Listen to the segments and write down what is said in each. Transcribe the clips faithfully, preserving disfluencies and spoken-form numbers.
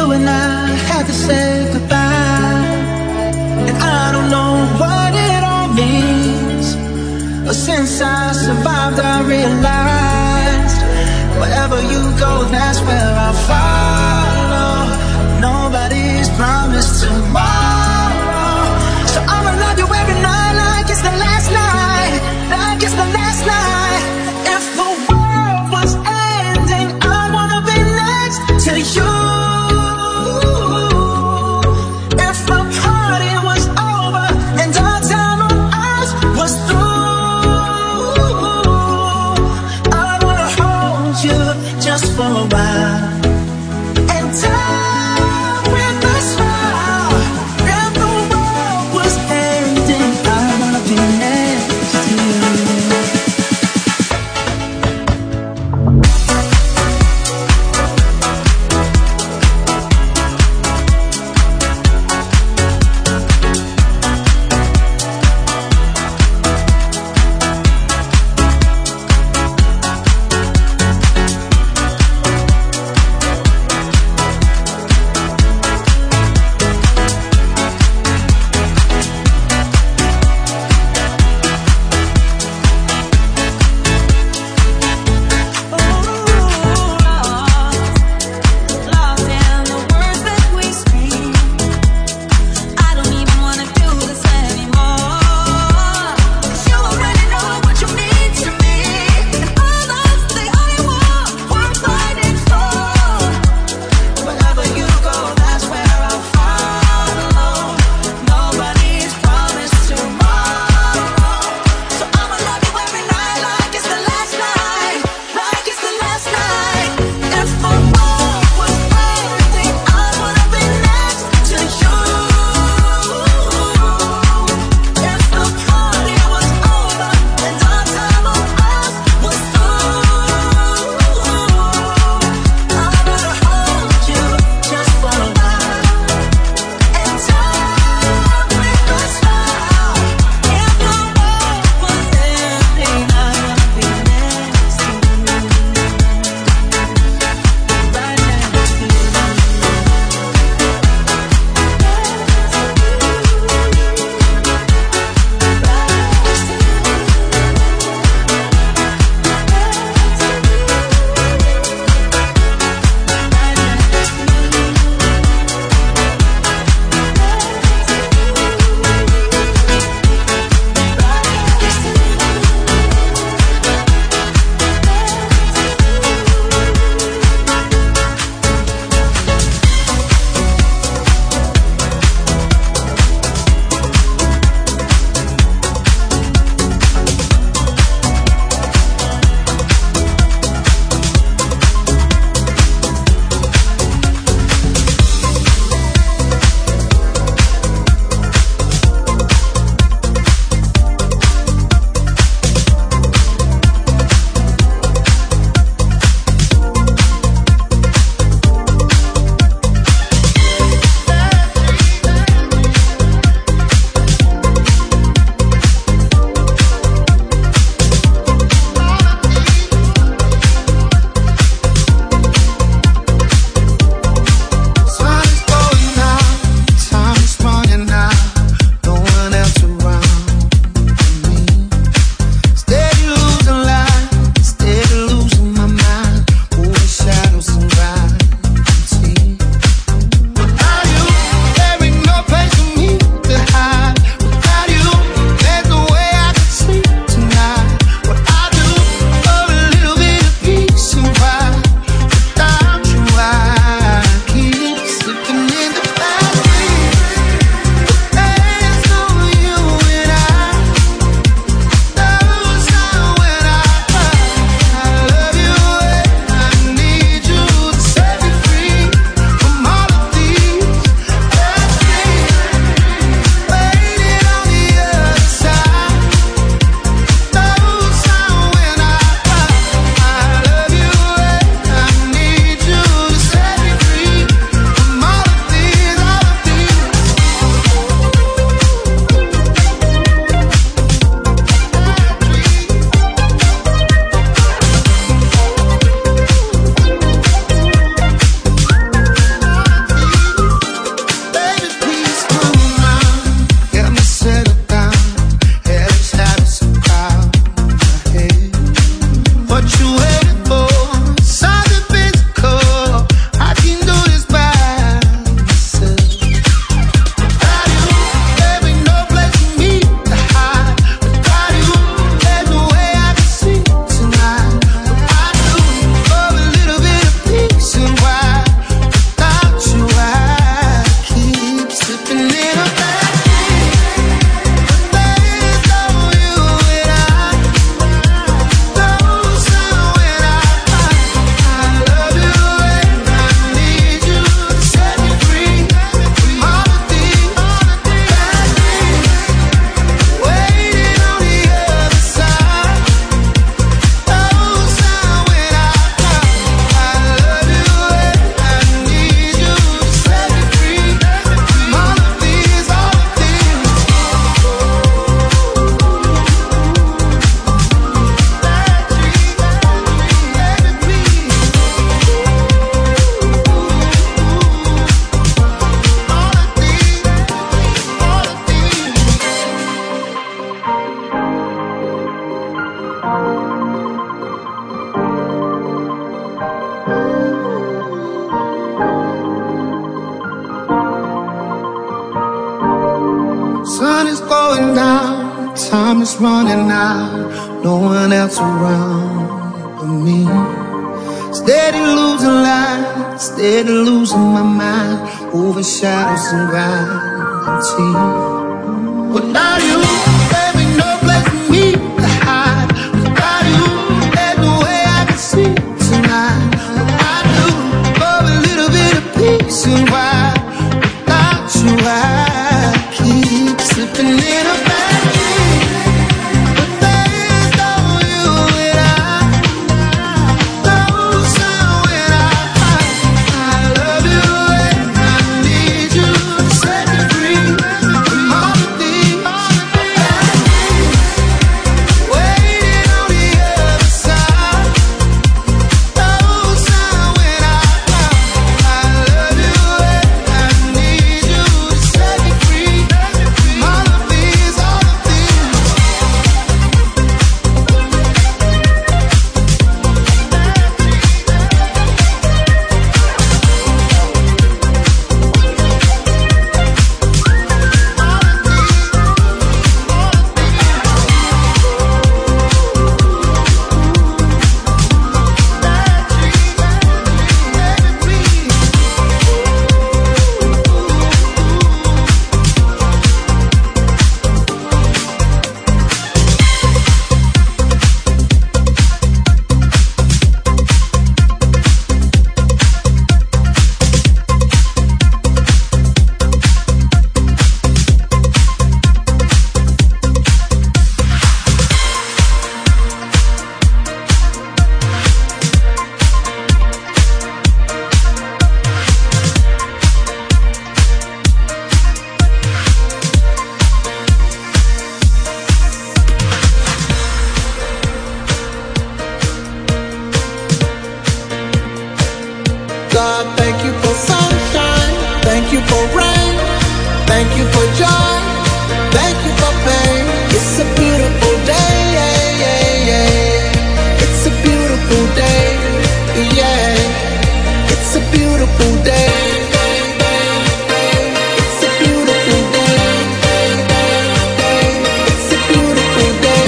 you and I had to say goodbye. And I don't know what it all means, but since I survived I realized wherever you go, that's where I'll follow. Nobody's promised tomorrow, so I'ma love you every night like it's the last night, like it's the last night. If the world was ending, I wanna be next to you. If the party was over and our time on earth was through, I wanna hold you just for a while and die with a smile. If the world was ending, I wanna be next to you. time is running out, no one else around but me. Steady losing light, steady losing my mind, over shadows and gravity. But now you, baby, no place for me to hide. Without you, there's no way I can see tonight. But I do for a little bit of peace and why without you I keep slipping in a bad dream. But there's no you and I, no sound when I, I, I love you and I need you to set me free from all the things waiting on the other side. No sound when I, I, I love you and I need you to set me free from all the things, all the things. God, thank you for sunshine, thank you for rain, thank you for joy, thank you for pain. It's a beautiful day, yeah, yeah, yeah. It's a beautiful day, yeah. It's a beautiful day. It's a beautiful day. It's a beautiful day.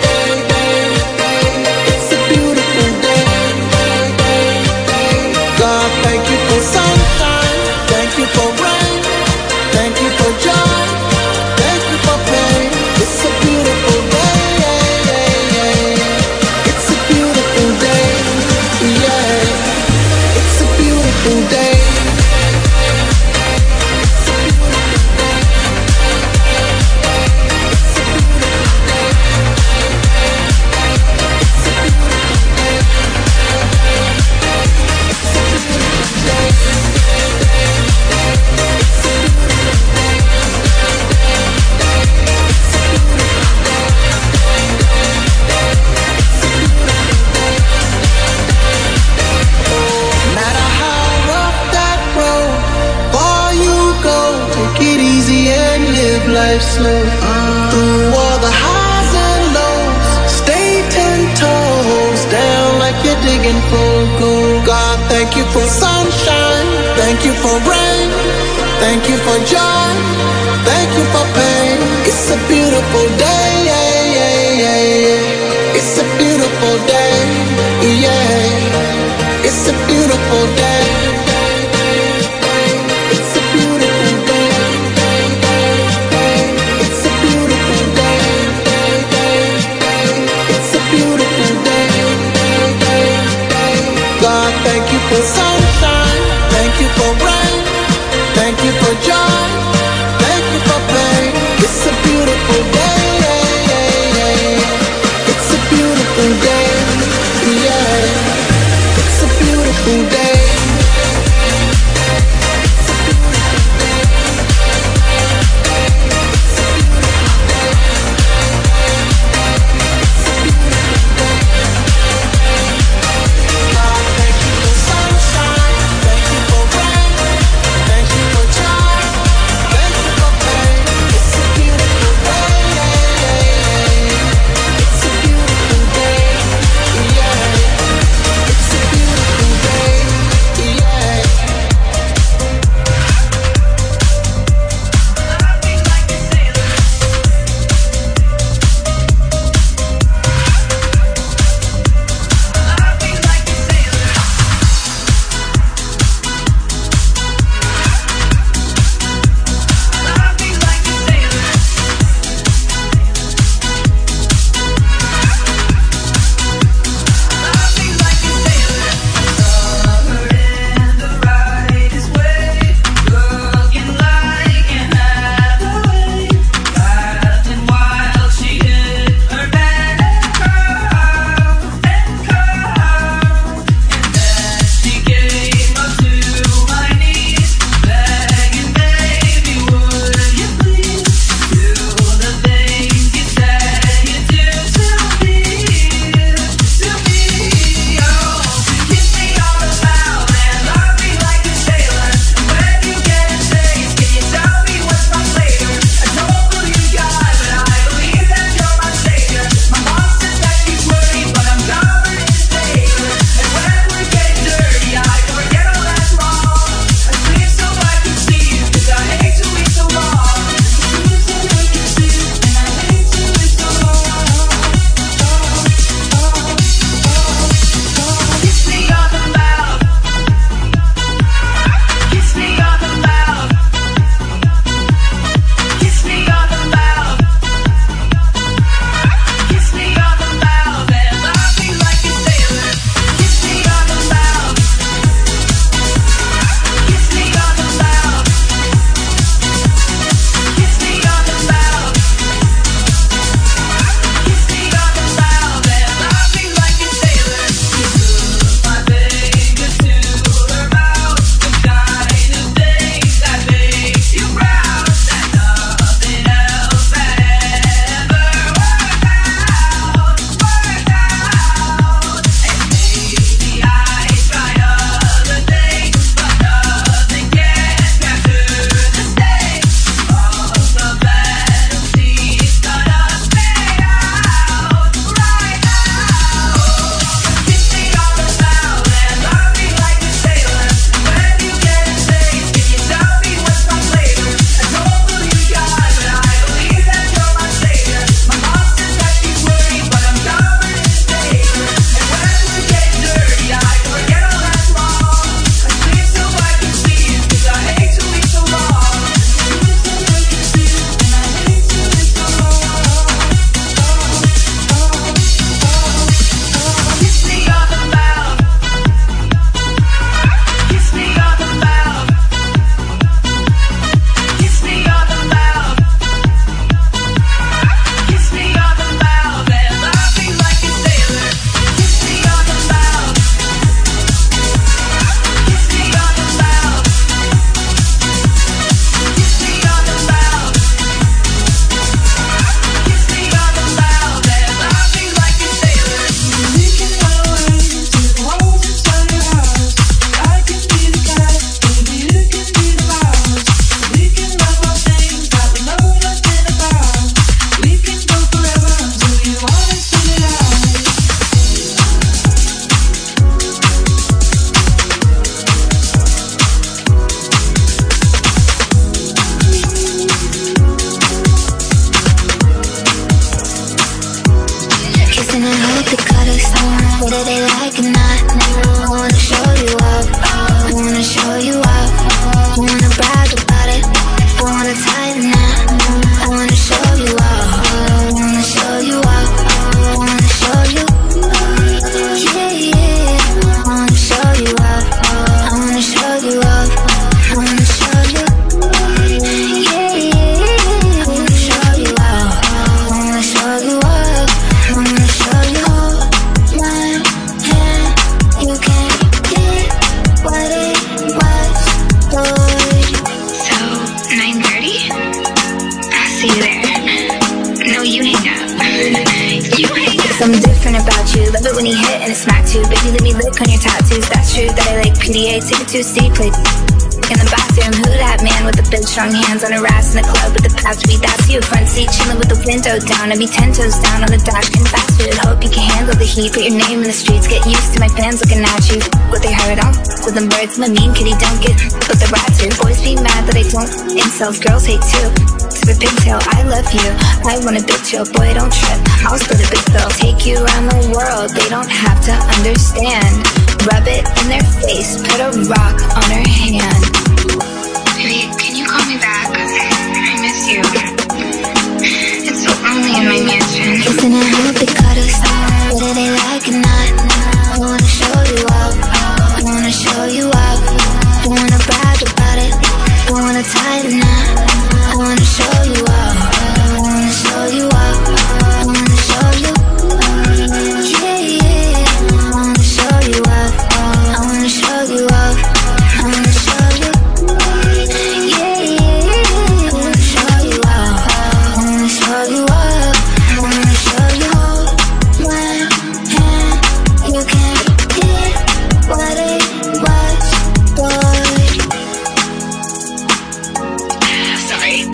It's a beautiful day. God, thank you for sunshine, thank you for rain, thank you for joy, thank you for pain. It's a beautiful day, yeah, yeah, yeah. It's a beautiful day, yeah. It's a beautiful day. No matter how rough that road, far you go, take it easy and live life slow. Through all the highs and lows, stay ten toes down like you're digging for gold. God, thank you for sunshine, thank you for rain, thank you for joy, thank you for pain. It's a beautiful day, yeah, yeah, yeah, yeah. It's a beautiful day, yeah. It's a beautiful day. It's a beautiful day. It's a beautiful day. It's a beautiful day. God, thank you for sunshine, thank you for rain, thank you for joy, thank you for pain. It's a beautiful day, yeah, yeah, yeah. It's a beautiful day, yeah. It's a beautiful day. attitude. Baby, let me lick on your tattoos. That's true that I like P D A. Take it to a city, play in the bathroom. Who that man with the big strong hands on her ass in the club with the patch beat? That's you. Front seat chilling with the window down. I'd be ten toes down on the dash, can fast food. Hope you can handle the heat. Put your name in the streets. Get used to my fans looking at you. What they heard on with them birds. I'm a mean kitty, don't get with the rats here. Boys be mad that I don't incels. Girls hate too. To the pigtail, I love you. I want a big chill, boy, don't trip. I'll split a big bill. Take you around the world. They don't have to understand. Rub it in their face. Put a rock on her hand. Baby, can you call me back? I miss you. It's so lonely in my mansion. Listen, I hope they cut us. Whether they like it or not, I wanna show you up. I wanna show you up. Don't wanna brag about it. Don't wanna tie the knot. I wanna show you up. I wanna show you up. I wanna show you. Yeah, yeah. I wanna show you up. I wanna show you up. I wanna show you. Yeah, yeah. I wanna show you up. I wanna show you up. I wanna show you. One hand, you can't get what it was, boy. Sorry.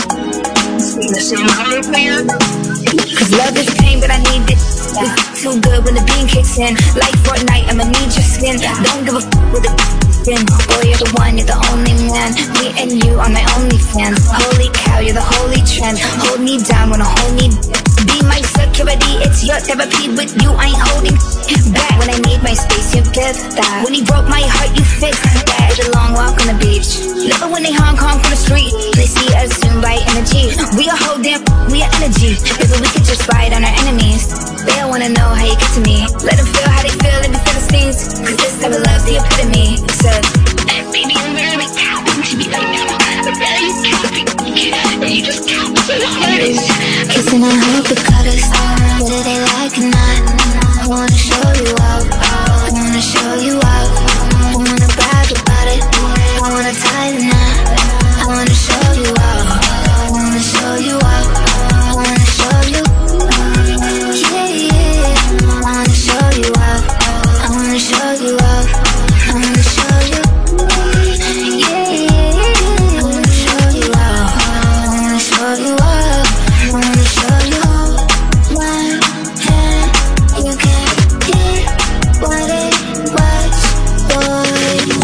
Cause love is pain, but I need it. It's too good when the beam kicks in. Like Fortnite, I'ma need your skin. Don't give a f with the skin. Boy, you're the one, you're the only man. Me and you are my only fans. Holy cow, you're the holy trend. Hold me down, wanna hold me be my security, it's your therapy. With you, I ain't holding back. When I need my space, you give that. When he broke my heart, you fixed that. It's a long walk on the beach. Love it when they Hong Kong from the street. They see us soon right energy. We a whole damn, we a energy. Baby, we could just ride on our enemies. They don't wanna know how you get to me. Let them feel how they feel, let me feel the stings. Cause this type of love's the epitome. Said, baby, I'm really tapping to me right now. I'm really tapping. And you just tap so hard. Kissing, I hope it cut us. Whether they like it or not, I wanna show you up. I wanna show you up. I wanna brag about it. I wanna tie the knot. I wanna show you up. I wanna show you up. I wanna show you. Yeah, yeah. I wanna show you up. I wanna show you up. I wanna show you. Yeah, yeah. I wanna show you up. I wanna show you up. I wanna show you. One hand, you can't get what it was, boy.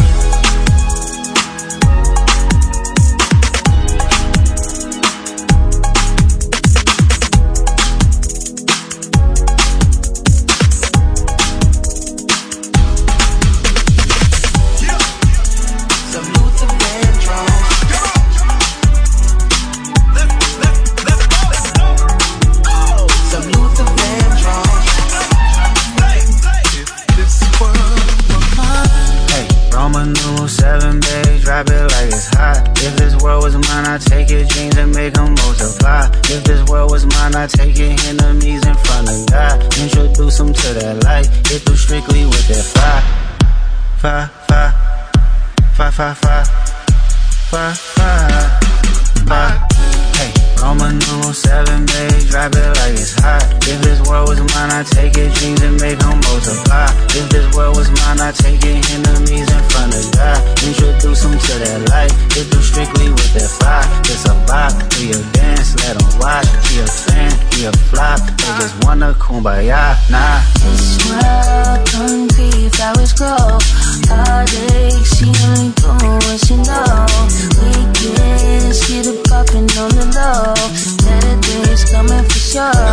Drop it like it's hot. If this world was mine, I'd take your dreams and make them multiply. If this world was mine, I'd take your enemies in front of God. Introduce them to that light. Hit them strictly with that fire. Fire, fire, fire, fire, fire, fire, fire, fire. Hey, Roman numeral seven, babe, drop it like it's hot. If this world was mine, I'd take your dreams and make them multiply. If this world was mine, I'd take your enemies in front of God. Introduce them to that light, hit them strictly with that fire. It's a vibe, we a dance, let them watch. Be a fan, be a flop, they just wanna kumbaya, nah. This world, tongue teeth, flowers grow. Heartache, she only doing what she know. Weekends, get it poppin' on the low. Better days coming for sure.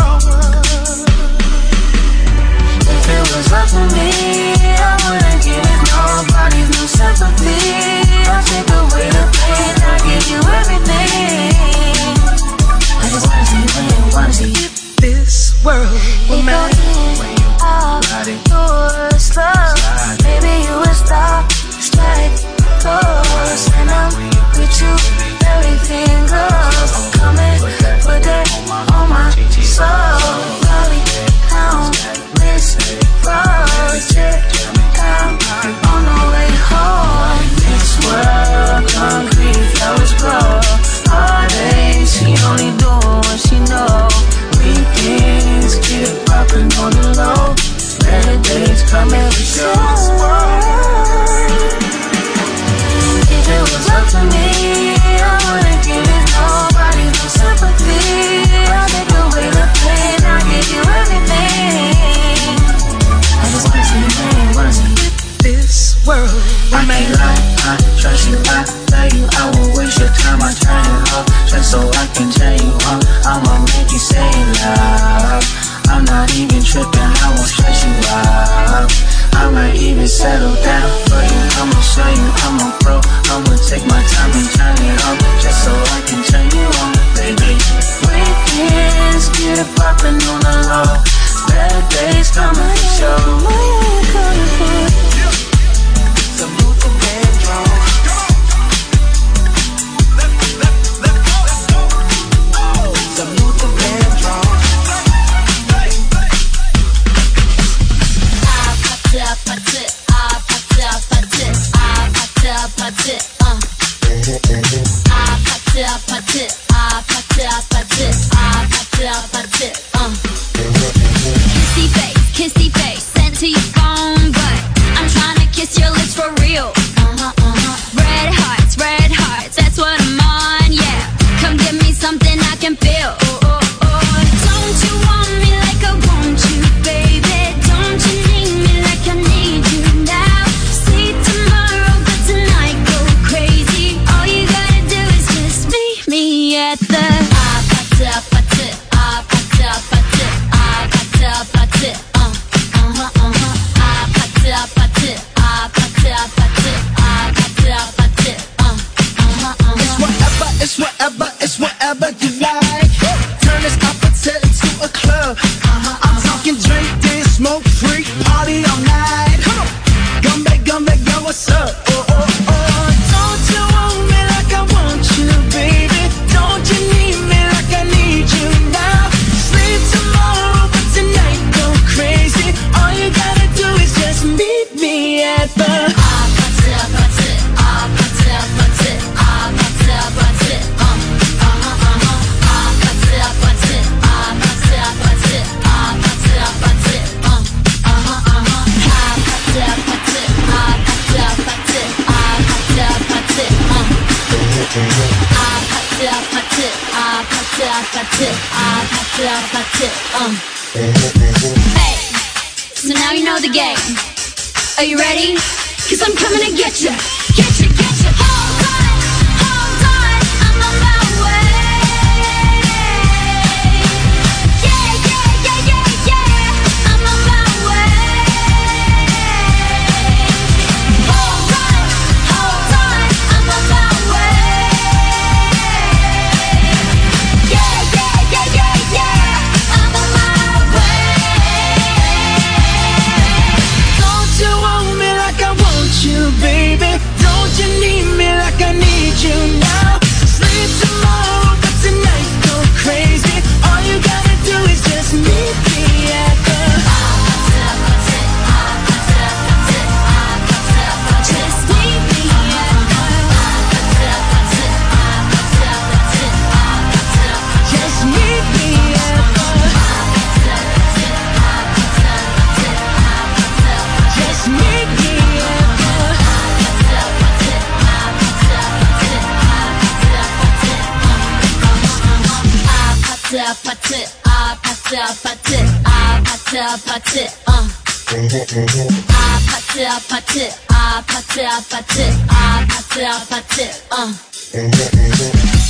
If it was up to me, I wouldn't give nobody no sympathy. I'll take away the pain, I'll give you everything. I just wanna see you when you wanna see you. This world will matter. Out, do it slow. Maybe you would stop, strike. know you, I'm a pro. I'ma take my time and turn it on, just so I can turn you on, baby. Weekends get it poppin' on the low. Bad days coming for sure. What you coming for? Some Luther Vandross. Some Luther Vandross. I put it, put it, I put it, put it, I put it, put it, uh. I put it, put it, I put it, put it, I put it, put it, uh. Kissy face, kissy face, sent to your phone, but I'm tryna kiss your lips for real. Uh-huh, uh-huh. Red hearts, red hearts, that's what I'm on, yeah. Come give me something I can feel. Oh, oh, oh. Don't you want me like I want you, baby? Don't you need me like I need you now? See tomorrow, but tonight go crazy. All you gotta do is just meet me at the I put it, put it, I put it, put it, I put it, put it, uh, uh-huh, uh-huh. I put it, put it, I put it, put it, I put it, put it, uh, uh-huh, uh-huh. It's whatever, it's whatever, it's whatever you like. Turn this opposite into a club. Uh-huh, I'm talking drink, dance, smoke, freak, party all night. Come on, come back, come back, yo, what's up? Oh, oh, oh. Don't you want me like I want you, baby? Don't you need me like I need you now? Sleep tomorrow, but tonight go crazy. All you gotta do is just meet me at the I put it, put it, I put it, put it, I put it, put it, uh, uh-huh, uh-huh. I put it, put it, I put it, put it, I put it, put it, uh, uh-huh, uh-huh. I put it, put it, I put it, put it, I put it, put it, uh. I put it, put it, I put it, put it, I put it, put it, uh. Hey, so now you know the game. Are you ready? Cause I'm coming to get you. Get you, get you. Hold on, hold on, I'm on my way. Yeah, yeah, yeah, yeah, yeah, I'm on my way. Hold on, hold on, I'm on my way. Yeah, yeah, yeah, yeah, yeah, I'm on my way. Don't you want me like I want you, baby? Don't you need me like I need you now? Sleep tomorrow, but tonight go crazy. All you gotta do is just meet me at the Just meet me at Just meet me at the Just meet me at the I put it, I put it, put it, I put it, put it, uh. I put it, put it, I put it, put it, I put it, put it, uh.